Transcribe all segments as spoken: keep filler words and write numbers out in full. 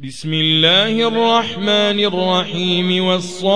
بسم الله الرحمن الرحيم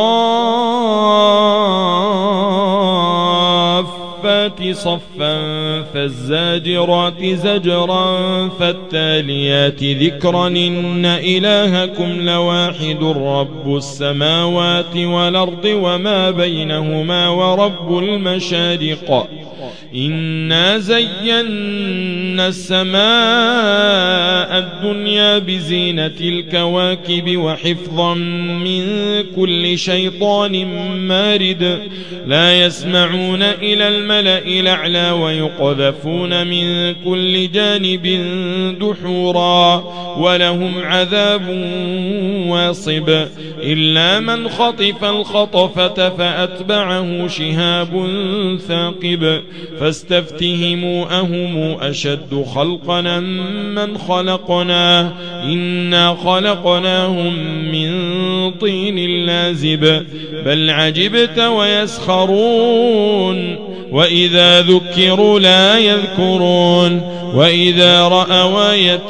والصافات صفا فالزاجرات زجرا فالتاليات ذكرا إن إلهكم لواحد رب السماوات والأرض وما بينهما ورب المشارق إنا زينا السماء الدنيا بزينة الكواكب وحفظا من كل شيطان مارد لا يسمعون إلى الملأ الأعلى ويقذفون من كل جانب دحورا ولهم عذاب واصب إلا من خطف الخطفة فأتبعه شهاب ثاقب فاستفتهموا أهم أشد خلقنا من خلقنا إنا خلقناهم من طين لازب بل عجبت ويسخرون وإذا ذكروا لا يذكرون وإذا رأوا آية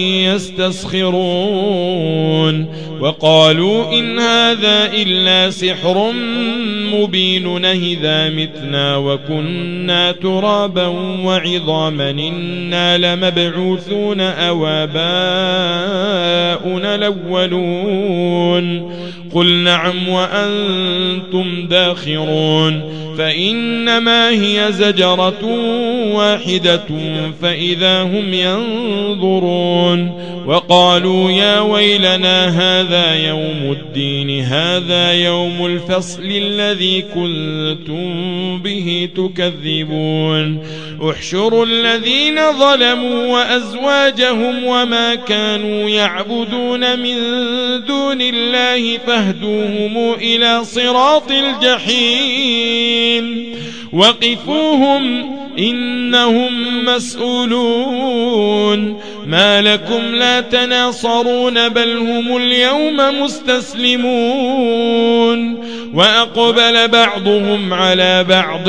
يستسخرون وقالوا إن هذا إلا سحر مبين إذا متنا وكنا ترابا وعظاما إنا لمبعوثون أو آباؤنا الأولون قل نعم وأنتم داخرون فإنما هي زجرة واحدة فإذا هم ينظرون وقالوا يا ويلنا هذا يوم الدين هذا يوم الفصل الذي كنتم به تكذبون احشروا الذين ظلموا وأزواجهم وما كانوا يعبدون من دون الله فاهدوهم إلى صراط الجحيم وقفوهم إنهم مسؤولون ما لكم لا تناصرون بل هم اليوم مستسلمون وأقبل بعضهم على بعض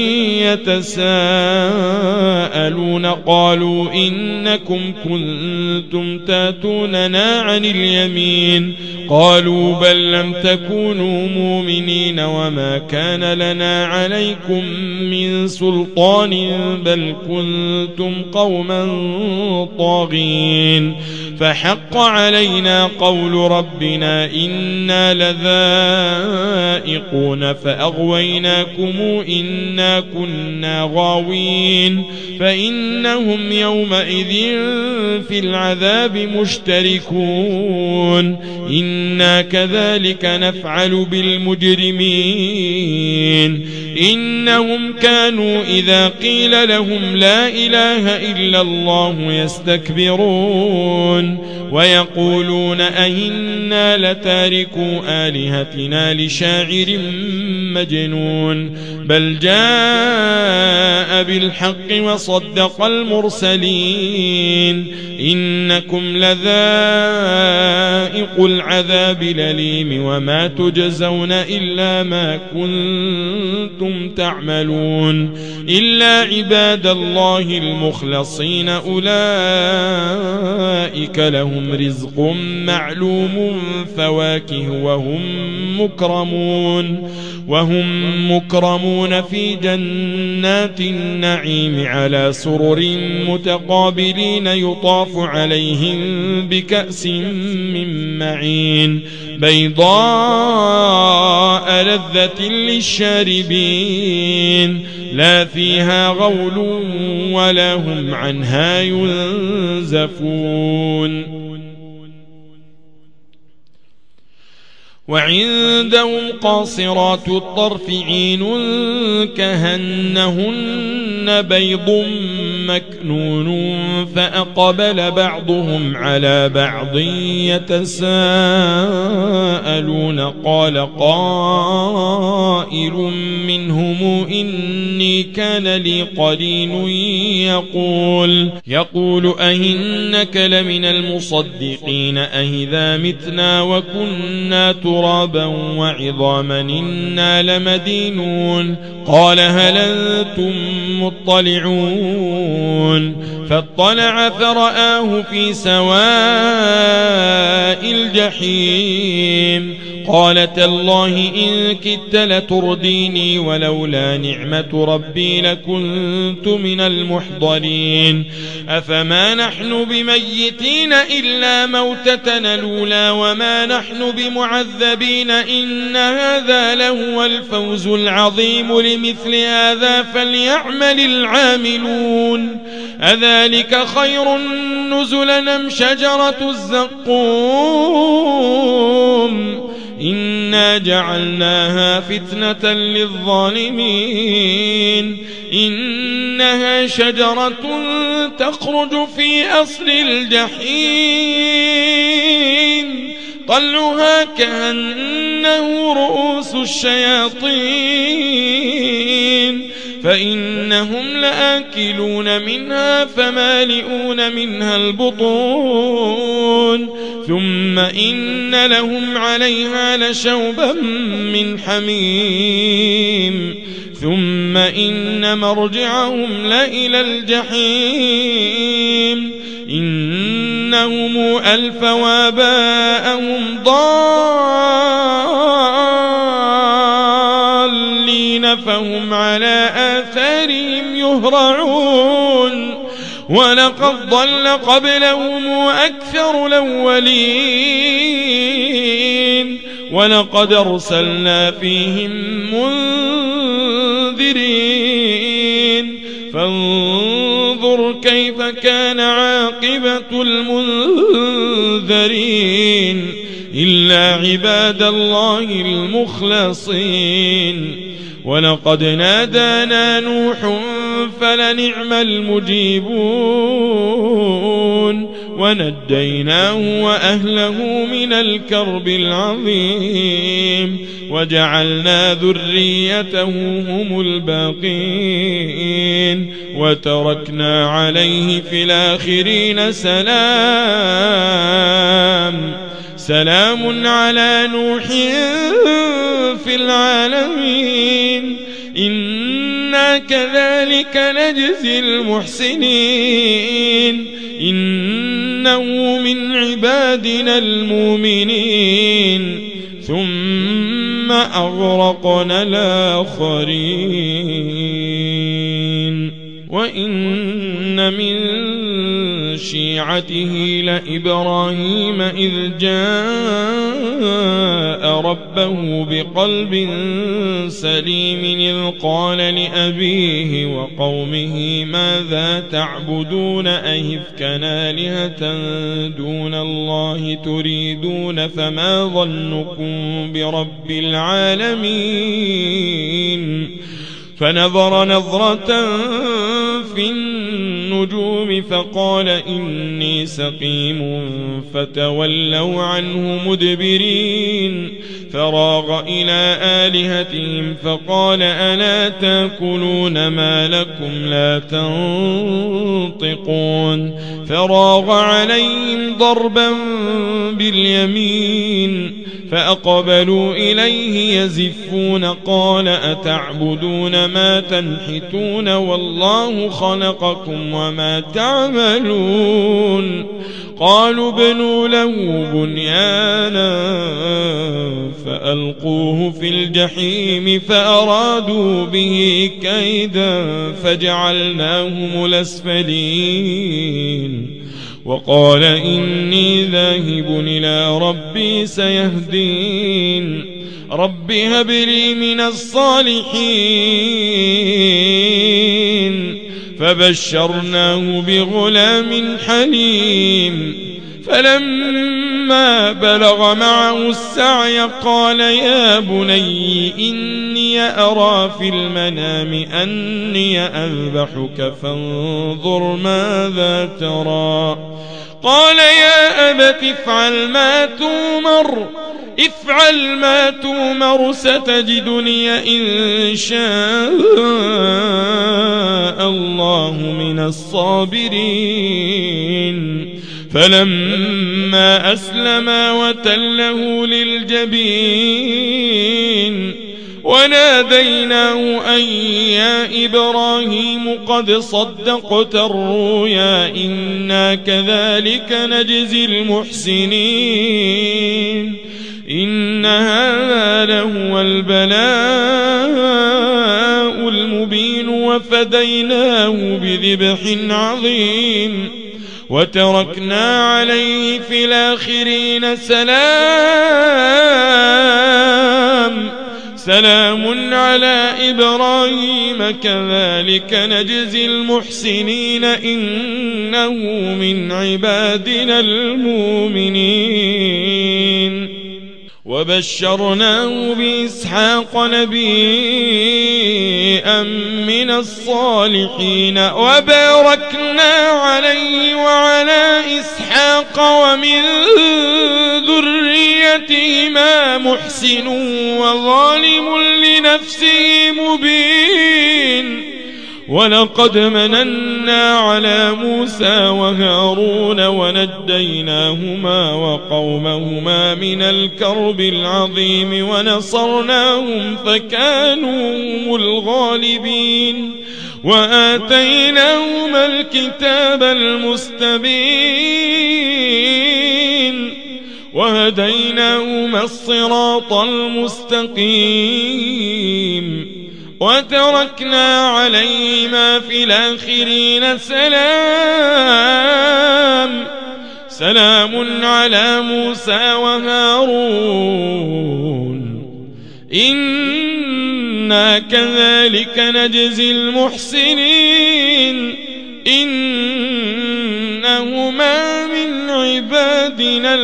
يتساءلون قالوا إنكم كنتم تاتوننا عن اليمين قالوا بل لم تكونوا مؤمنين وما كان لنا عليكم من سلطان بل كنتم قوما طاغين فحق علينا قول ربنا إنا لذائقون فأغويناكم إنا كنا غاوين فإنهم يومئذ في العذاب مشتركون إنا كذلك نفعل بالمجرمين إنهم كانوا إذا قيل لهم لا إله إلا الله يستكبرون ويقولون أئنا لتاركو آلهتنا لشاعر مجنون بل جاء بالحق وصدق المرسلين إنكم لذائق العذاب الأليم وما تجزون إلا ما كنتم تعملون إلا عباد الله المخلصين أولئك لهم رزق معلوم فواكه وهم مكرمون وهم مكرمون في جنات النعيم على سرر متقابلين يطاف عليهم بكأس من معين بيضاء لذة للشاربين لا فيها غول ولا هم عنها ينزفون وعندهم قاصرات الطرف عين كهنهن بيض مكنون فأقبل بعضهم على بعض يتساءلون قال قائل منهم إني كان لي قرين يقول يقول أئنك لمن المصدقين أئذا متنا وكنا ترابا وعظاما إنا لمدينون قال هل أنتم مطلعون فاطلع فرآه في سواء الجحيم قال تالله إن كدت لترديني ولولا نعمة ربي لكنت من المحضرين أفما نحن بميتين إلا موتتنا الأولى وما نحن بمعذبين إن هذا لهو الفوز العظيم لمثل هذا فليعمل العاملون أذلك خير نزلا أم شجرة الزقوم إنا جعلناها فتنة للظالمين إنها شجرة تخرج في أصل الجحيم طلعها كأنه رؤوس الشياطين فإنهم لآكلون منها فمالئون منها البطون ثم إن لهم عليها لشوبا من حميم ثم إن مرجعهم لإلى الجحيم إنهم ألفوا آباءهم ضالين فهم على آثارهم يهرعون ولقد ضل قبلهم أكثر الأولين ولقد أرسلنا فيهم منذرين فانظر كيف كان عاقبة المنذرين إلا عباد الله المخلصين ولقد نادانا نوح فلنعم المجيبون ونجيناه وأهله من الكرب العظيم وجعلنا ذريته هم الباقين وتركنا عليه في الآخرين سلام سلام على نوح في العالمين إنا كذلك نجزي المحسنين إنه من عبادنا المؤمنين ثم أغرقنا الآخرين وإن من شيعته لإبراهيم إذ جاء ربه بقلب سليم إذ قال لأبيه وقومه ماذا تعبدون أئفكا آلهة دون الله تريدون فما ظنكم برب العالمين فنظر نظرة في النجوم فقال إني سقيم فتولوا عنه مدبرين فراغ إلى آلهتهم فقال ألا تاكلون ما لكم لا تنطقون فراغ عليهم ضربا باليمين فأقبلوا إليه يزفون قال أتعبدون ما تنحتون والله خلقكم وما تعملون قالوا ابنوا له بنيانا فألقوه في الجحيم فأرادوا به كيدا فجعلناهم الأسفلين وقال إني ذاهب إلى ربي سيهدين رب هب لي من الصالحين فبشرناه بغلام حليم فلما بلغ معه السعي قال يا بني إني أرى في المنام أني أذبحك فانظر ماذا ترى قال يا أبت افعل ما تؤمر افعل ما تؤمر ستجدني إن شاء الله من الصابرين فلما أسلما وتله للجبين وناديناه أن يا إبراهيم قد صدقت الرؤيا إنا كذلك نجزي المحسنين إن هذا لهو البلاء المبين وفديناه بذبح عظيم وتركنا عليه في الآخرين سلام سلام على إبراهيم كذلك نجزي المحسنين إنه من عبادنا المؤمنين وبشرناه بإسحاق نبيا من الصالحين وباركنا عليه وعلى إسحاق ومن ذريتهما محسن وظالم لنفسه مبين ولقد مننا على موسى وهارون ونجيناهما وقومهما من الكرب العظيم ونصرناهم فكانوا هم الغالبين وآتيناهما الكتاب المستبين وهديناهما الصراط المستقيم وتركنا عليهما في الآخرين سلام سلام على موسى وهارون إنا كذلك نجزي المحسنين إنهما من عبادنا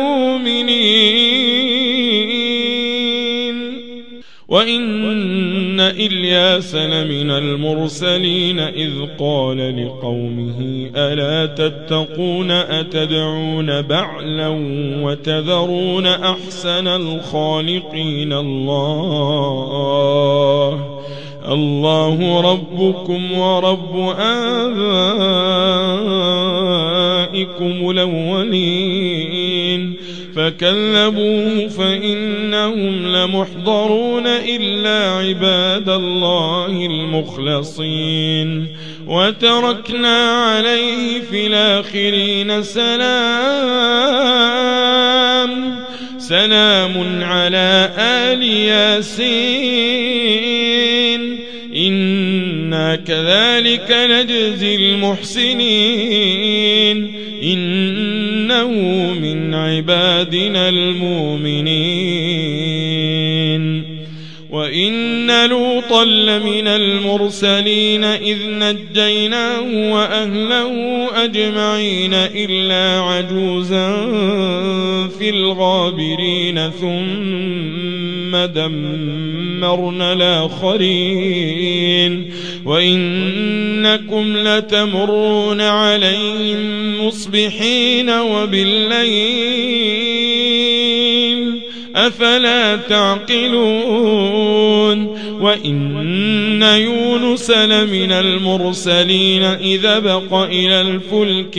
المؤمنين وإن إلياس لمن المرسلين إذ قال لقومه ألا تتقون أتدعون بعلا وتذرون أحسن الخالقين الله الله ربكم ورب آبائكم الأولين فكذبوه فإنهم لمحضرون إلا عباد الله المخلصين وتركنا عليه في الآخرين سلام سلام على آل ياسين إنا كذلك نجزي المحسنين إنه من عبادنا المؤمنين وإن لوطا لمن المرسلين إذ نجيناه وأهله أجمعين إلا عجوزا في الغابرين ثم دمرنا الآخرين وإنكم لتمرون عليهم مصبحين وبالليل أفلا تعقلون وإن يونس لمن المرسلين إذا بق إلى الفلك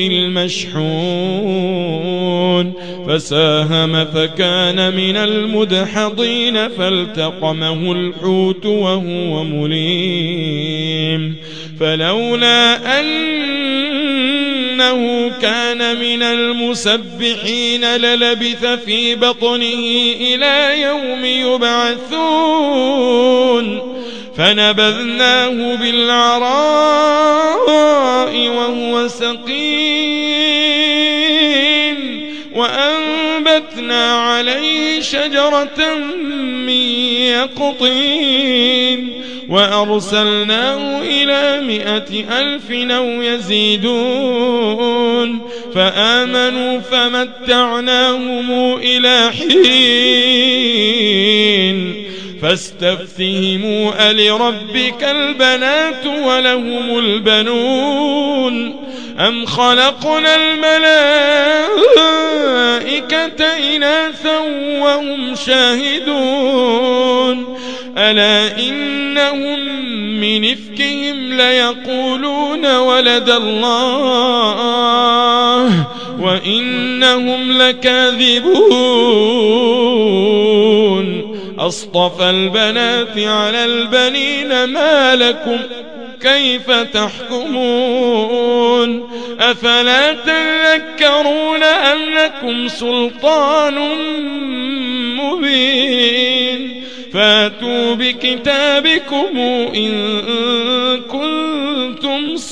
المشحون فساهم فكان من المدحضين فالتقمه الحوت وهو مليم فلولا أنه كان من المسبحين للبث في بطنه إلى يوم يبعثون فنبذناه بالعراء وهو سقيم وأنبتنا عليه شجرة من يقطين وأرسلناه إلى مائة ألف أو يزيدون فآمنوا فمتعناهم إلى حين فاستفتهموا ألربك البنات ولهم البنون أم خلقنا الملائكة إناثا وهم شاهدون ألا إنهم من إفكهم ليقولون ولد الله وإنهم لكاذبون أصطفى البنات على البنين ما لكم كيف تحكمون أفلا تذكرون أم لكم سلطان مبين فاتوا بكتابكم إن كنتم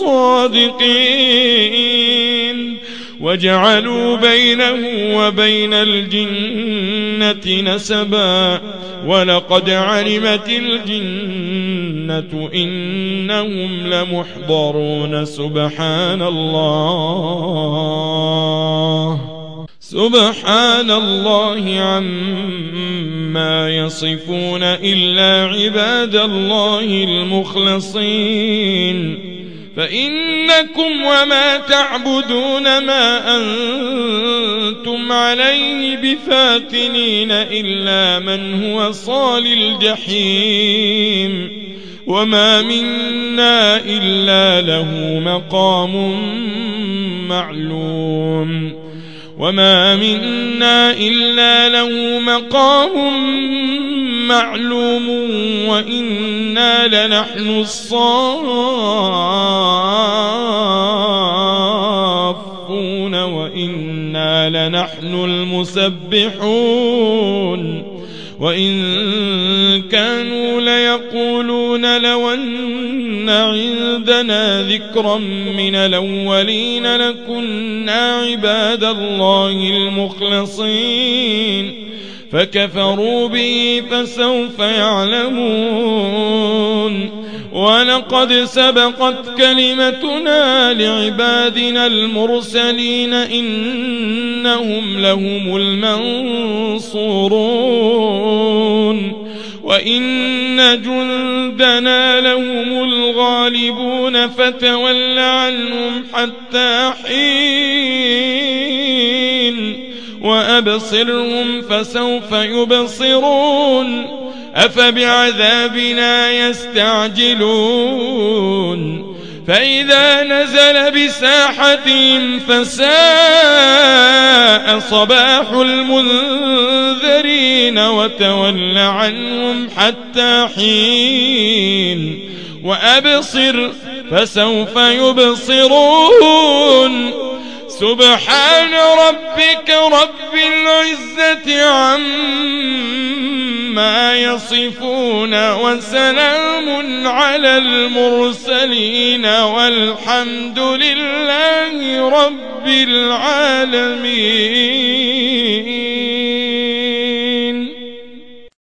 صادقين وجعلوا بينه وبين الجنة نسبا ولقد علمت الجنة إنهم لمحضرون سبحان الله سبحان الله عما يصفون إلا عباد الله المخلصين فإنكم وما تعبدون ما أنتم عليه بفاتنين إلا من هو صال الجحيم وما منا إلا له مقام معلوم وما منا إلا له مقام معلوم وإنا لنحن الصافون وإنا لنحن المسبحون وإن كانوا ليقولون لو أن عندنا ذكرا من الأولين لكنا عباد الله المخلصين فكفروا به فسوف يعلمون ولقد سبقت كلمتنا لعبادنا المرسلين إنهم لهم المنصورون وإن جندنا لهم الغالبون فتول عنهم حتى حين وأبصرهم فسوف يبصرون أفبعذابنا يستعجلون فإذا نزل بساحتهم فساء صباح المنذرين وتول عنهم حتى حين وأبصر فسوف يبصرون سبحان ربك رب العزة عما يصفون وسلام على المرسلين والحمد لله رب العالمين.